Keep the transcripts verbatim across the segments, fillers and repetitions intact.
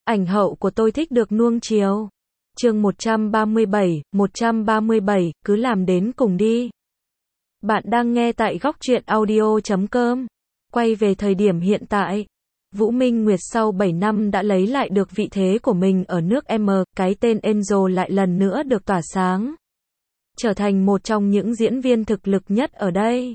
Ảnh hậu của tôi thích được nuông chiều. Chương một trăm ba mươi bảy, một trăm ba mươi bảy, cứ làm đến cùng đi. Bạn đang nghe tại góc truyện audio chấm com. Quay về thời điểm hiện tại, Vũ Minh Nguyệt sau bảy năm đã lấy lại được vị thế của mình ở nước M, cái tên Angel lại lần nữa được tỏa sáng. Trở thành một trong những diễn viên thực lực nhất ở đây.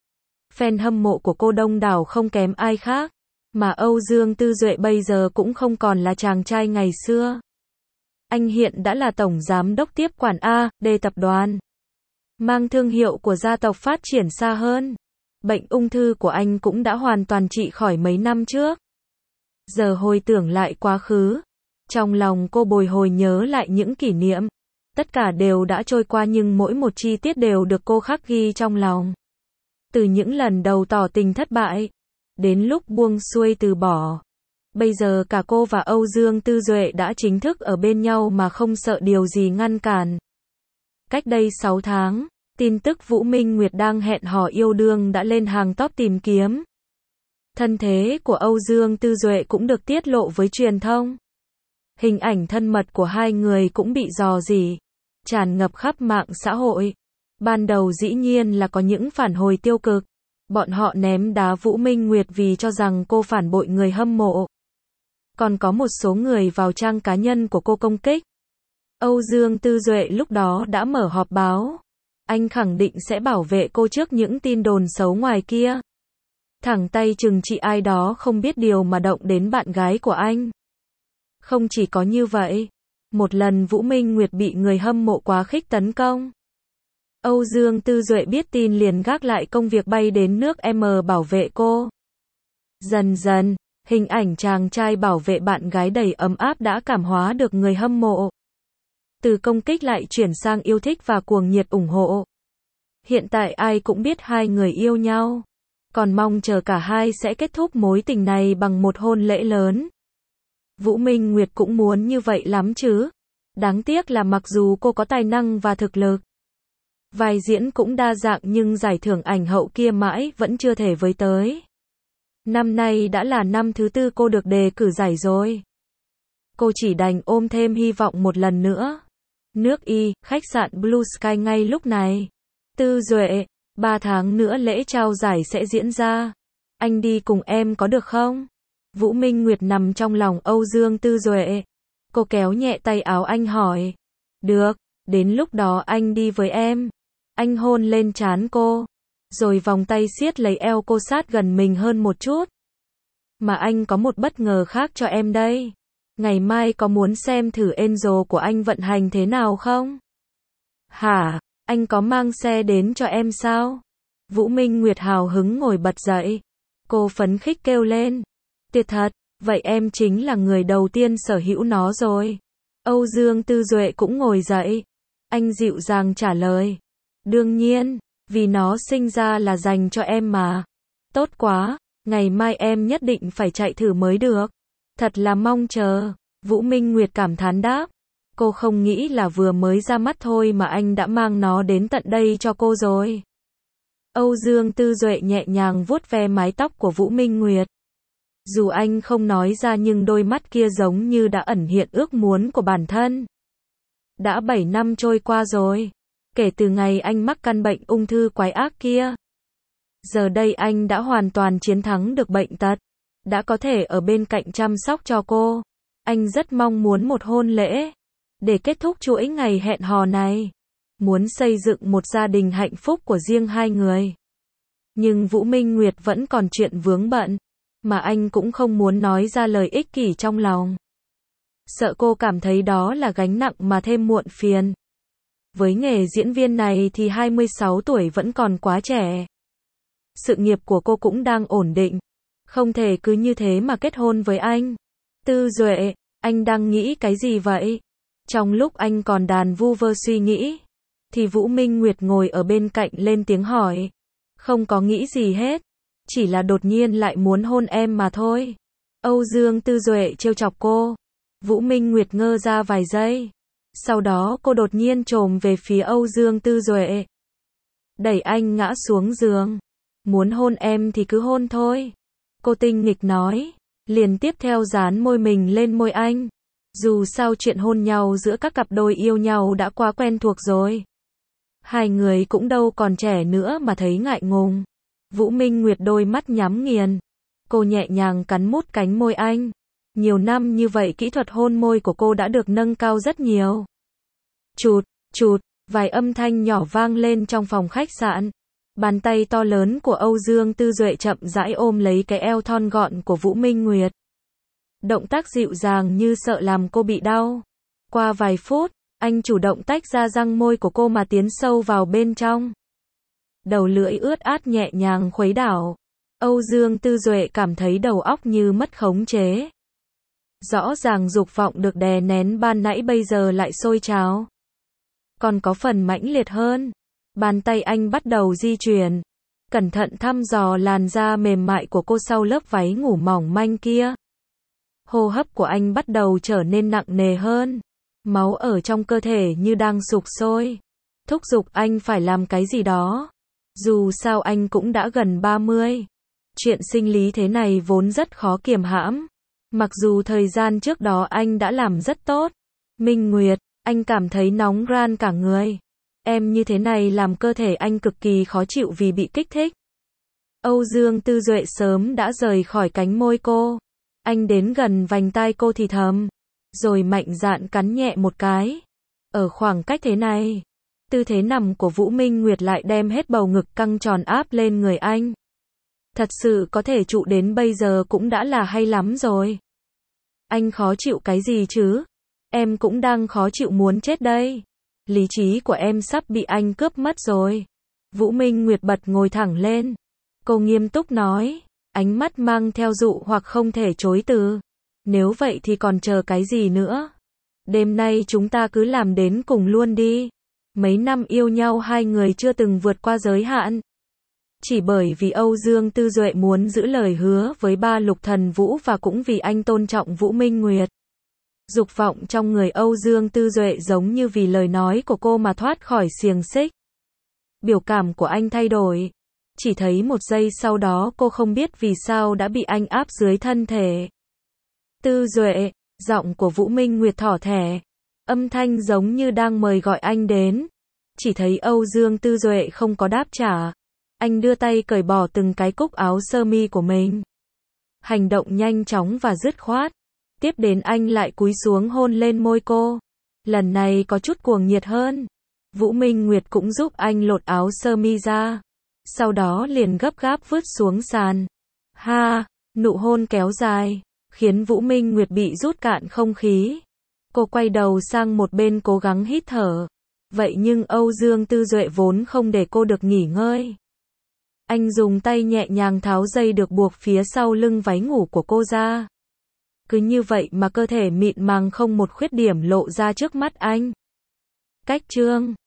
Fan hâm mộ của cô đông đảo không kém ai khác, mà Âu Dương Tư Duệ bây giờ cũng không còn là chàng trai ngày xưa. Anh hiện đã là tổng giám đốc tiếp quản A, D tập đoàn. Mang thương hiệu của gia tộc phát triển xa hơn. Bệnh ung thư của anh cũng đã hoàn toàn trị khỏi mấy năm trước. Giờ hồi tưởng lại quá khứ, trong lòng cô bồi hồi nhớ lại những kỷ niệm. Tất cả đều đã trôi qua nhưng mỗi một chi tiết đều được cô khắc ghi trong lòng. Từ những lần đầu tỏ tình thất bại, đến lúc buông xuôi từ bỏ. Bây giờ cả cô và Âu Dương Tư Duệ đã chính thức ở bên nhau mà không sợ điều gì ngăn cản. Cách đây sáu tháng, tin tức Vũ Minh Nguyệt đang hẹn hò yêu đương đã lên hàng top tìm kiếm. Thân thế của Âu Dương Tư Duệ cũng được tiết lộ với truyền thông. Hình ảnh thân mật của hai người cũng bị rò rỉ, tràn ngập khắp mạng xã hội. Ban đầu dĩ nhiên là có những phản hồi tiêu cực. Bọn họ ném đá Vũ Minh Nguyệt vì cho rằng cô phản bội người hâm mộ. Còn có một số người vào trang cá nhân của cô công kích. Âu Dương Tư Duệ lúc đó đã mở họp báo. Anh khẳng định sẽ bảo vệ cô trước những tin đồn xấu ngoài kia. Thẳng tay trừng trị ai đó không biết điều mà động đến bạn gái của anh. Không chỉ có như vậy, một lần Vũ Minh Nguyệt bị người hâm mộ quá khích tấn công. Âu Dương Tư Duệ biết tin liền gác lại công việc bay đến nước M bảo vệ cô. Dần dần, hình ảnh chàng trai bảo vệ bạn gái đầy ấm áp đã cảm hóa được người hâm mộ. Từ công kích lại chuyển sang yêu thích và cuồng nhiệt ủng hộ. Hiện tại ai cũng biết hai người yêu nhau. Còn mong chờ cả hai sẽ kết thúc mối tình này bằng một hôn lễ lớn. Vũ Minh Nguyệt cũng muốn như vậy lắm chứ. Đáng tiếc là mặc dù cô có tài năng và thực lực, vai diễn cũng đa dạng nhưng giải thưởng ảnh hậu kia mãi vẫn chưa thể với tới. Năm nay đã là năm thứ tư cô được đề cử giải rồi. Cô chỉ đành ôm thêm hy vọng một lần nữa. Nước Y, khách sạn Blue Sky ngay lúc này. Tư Duệ, ba tháng nữa lễ trao giải sẽ diễn ra. Anh đi cùng em có được không? Vũ Minh Nguyệt nằm trong lòng Âu Dương Tư Duệ. Cô kéo nhẹ tay áo anh hỏi. Được, đến lúc đó anh đi với em. Anh hôn lên trán cô, rồi vòng tay siết lấy eo cô sát gần mình hơn một chút. Mà anh có một bất ngờ khác cho em đây. Ngày mai có muốn xem thử Angel của anh vận hành thế nào không? Hả, anh có mang xe đến cho em sao? Vũ Minh Nguyệt hào hứng ngồi bật dậy. Cô phấn khích kêu lên. Tuyệt thật, vậy em chính là người đầu tiên sở hữu nó rồi. Âu Dương Tư Duệ cũng ngồi dậy. Anh dịu dàng trả lời. Đương nhiên, vì nó sinh ra là dành cho em mà. Tốt quá, ngày mai em nhất định phải chạy thử mới được. Thật là mong chờ. Vũ Minh Nguyệt cảm thán đáp. Cô không nghĩ là vừa mới ra mắt thôi mà anh đã mang nó đến tận đây cho cô rồi. Âu Dương Tư Duệ nhẹ nhàng vuốt ve mái tóc của Vũ Minh Nguyệt. Dù anh không nói ra nhưng đôi mắt kia giống như đã ẩn hiện ước muốn của bản thân. Đã bảy năm trôi qua rồi. Kể từ ngày anh mắc căn bệnh ung thư quái ác kia. Giờ đây anh đã hoàn toàn chiến thắng được bệnh tật. Đã có thể ở bên cạnh chăm sóc cho cô. Anh rất mong muốn một hôn lễ. Để kết thúc chuỗi ngày hẹn hò này. Muốn xây dựng một gia đình hạnh phúc của riêng hai người. Nhưng Vũ Minh Nguyệt vẫn còn chuyện vướng bận. Mà anh cũng không muốn nói ra lời ích kỷ trong lòng. Sợ cô cảm thấy đó là gánh nặng mà thêm muộn phiền. Với nghề diễn viên này thì hai mươi sáu tuổi vẫn còn quá trẻ. Sự nghiệp của cô cũng đang ổn định. Không thể cứ như thế mà kết hôn với anh. Tư Duệ, anh đang nghĩ cái gì vậy? Trong lúc anh còn đàn vu vơ suy nghĩ, thì Vũ Minh Nguyệt ngồi ở bên cạnh lên tiếng hỏi. Không có nghĩ gì hết. Chỉ là đột nhiên lại muốn hôn em mà thôi. Âu Dương Tư Duệ trêu chọc cô. Vũ Minh Nguyệt ngơ ra vài giây. Sau đó cô đột nhiên chồm về phía Âu Dương Tư Duệ. Đẩy anh ngã xuống giường. Muốn hôn em thì cứ hôn thôi. Cô tinh nghịch nói. liền tiếp theo dán môi mình lên môi anh. Dù sao chuyện hôn nhau giữa các cặp đôi yêu nhau đã quá quen thuộc rồi. Hai người cũng đâu còn trẻ nữa mà thấy ngại ngùng. Vũ Minh Nguyệt đôi mắt nhắm nghiền. Cô nhẹ nhàng cắn mút cánh môi anh. Nhiều năm như vậy kỹ thuật hôn môi của cô đã được nâng cao rất nhiều. Chụt, chụt, vài âm thanh nhỏ vang lên trong phòng khách sạn. Bàn tay to lớn của Âu Dương Tư Duệ chậm rãi ôm lấy cái eo thon gọn của Vũ Minh Nguyệt. Động tác dịu dàng như sợ làm cô bị đau. Qua vài phút, anh chủ động tách ra răng môi của cô mà tiến sâu vào bên trong. Đầu lưỡi ướt át nhẹ nhàng khuấy đảo. Âu Dương Tư Duệ cảm thấy đầu óc như mất khống chế. Rõ ràng dục vọng được đè nén ban nãy bây giờ lại sôi trào. Còn có phần mãnh liệt hơn. Bàn tay anh bắt đầu di chuyển. Cẩn thận thăm dò làn da mềm mại của cô sau lớp váy ngủ mỏng manh kia. Hô hấp của anh bắt đầu trở nên nặng nề hơn. Máu ở trong cơ thể như đang sục sôi. Thúc giục anh phải làm cái gì đó. Dù sao anh cũng đã gần ba mươi. Chuyện sinh lý thế này vốn rất khó kiềm hãm. Mặc dù thời gian trước đó anh đã làm rất tốt. Minh Nguyệt, anh cảm thấy nóng ran cả người. Em như thế này làm cơ thể anh cực kỳ khó chịu vì bị kích thích. Âu Dương Tư Duệ sớm đã rời khỏi cánh môi cô. Anh đến gần vành tai cô thì thầm. Rồi mạnh dạn cắn nhẹ một cái. Ở khoảng cách thế này, tư thế nằm của Vũ Minh Nguyệt lại đem hết bầu ngực căng tròn áp lên người anh. Thật sự có thể trụ đến bây giờ cũng đã là hay lắm rồi. Anh khó chịu cái gì chứ? Em cũng đang khó chịu muốn chết đây. Lý trí của em sắp bị anh cướp mất rồi. Vũ Minh Nguyệt bật ngồi thẳng lên. Cô nghiêm túc nói, ánh mắt mang theo dụ hoặc không thể chối từ. Nếu vậy thì còn chờ cái gì nữa? Đêm nay chúng ta cứ làm đến cùng luôn đi. Mấy năm yêu nhau hai người chưa từng vượt qua giới hạn. Chỉ bởi vì Âu Dương Tư Duệ muốn giữ lời hứa với ba Lục Thần Vũ và cũng vì anh tôn trọng Vũ Minh Nguyệt. Dục vọng trong người Âu Dương Tư Duệ giống như vì lời nói của cô mà thoát khỏi xiềng xích. Biểu cảm của anh thay đổi. Chỉ thấy một giây sau đó cô không biết vì sao đã bị anh áp dưới thân thể. Tư Duệ, giọng của Vũ Minh Nguyệt thỏ thẻ. Âm thanh giống như đang mời gọi anh đến. Chỉ thấy Âu Dương Tư Duệ không có đáp trả. Anh đưa tay cởi bỏ từng cái cúc áo sơ mi của mình. Hành động nhanh chóng và dứt khoát. Tiếp đến anh lại cúi xuống hôn lên môi cô. Lần này có chút cuồng nhiệt hơn. Vũ Minh Nguyệt cũng giúp anh lột áo sơ mi ra. Sau đó liền gấp gáp vứt xuống sàn. Ha, nụ hôn kéo dài, khiến Vũ Minh Nguyệt bị rút cạn không khí. Cô quay đầu sang một bên cố gắng hít thở. Vậy nhưng Âu Dương Tư Duệ vốn không để cô được nghỉ ngơi. Anh dùng tay nhẹ nhàng tháo dây được buộc phía sau lưng váy ngủ của cô ra. Cứ như vậy mà cơ thể mịn màng không một khuyết điểm lộ ra trước mắt anh. Cách chương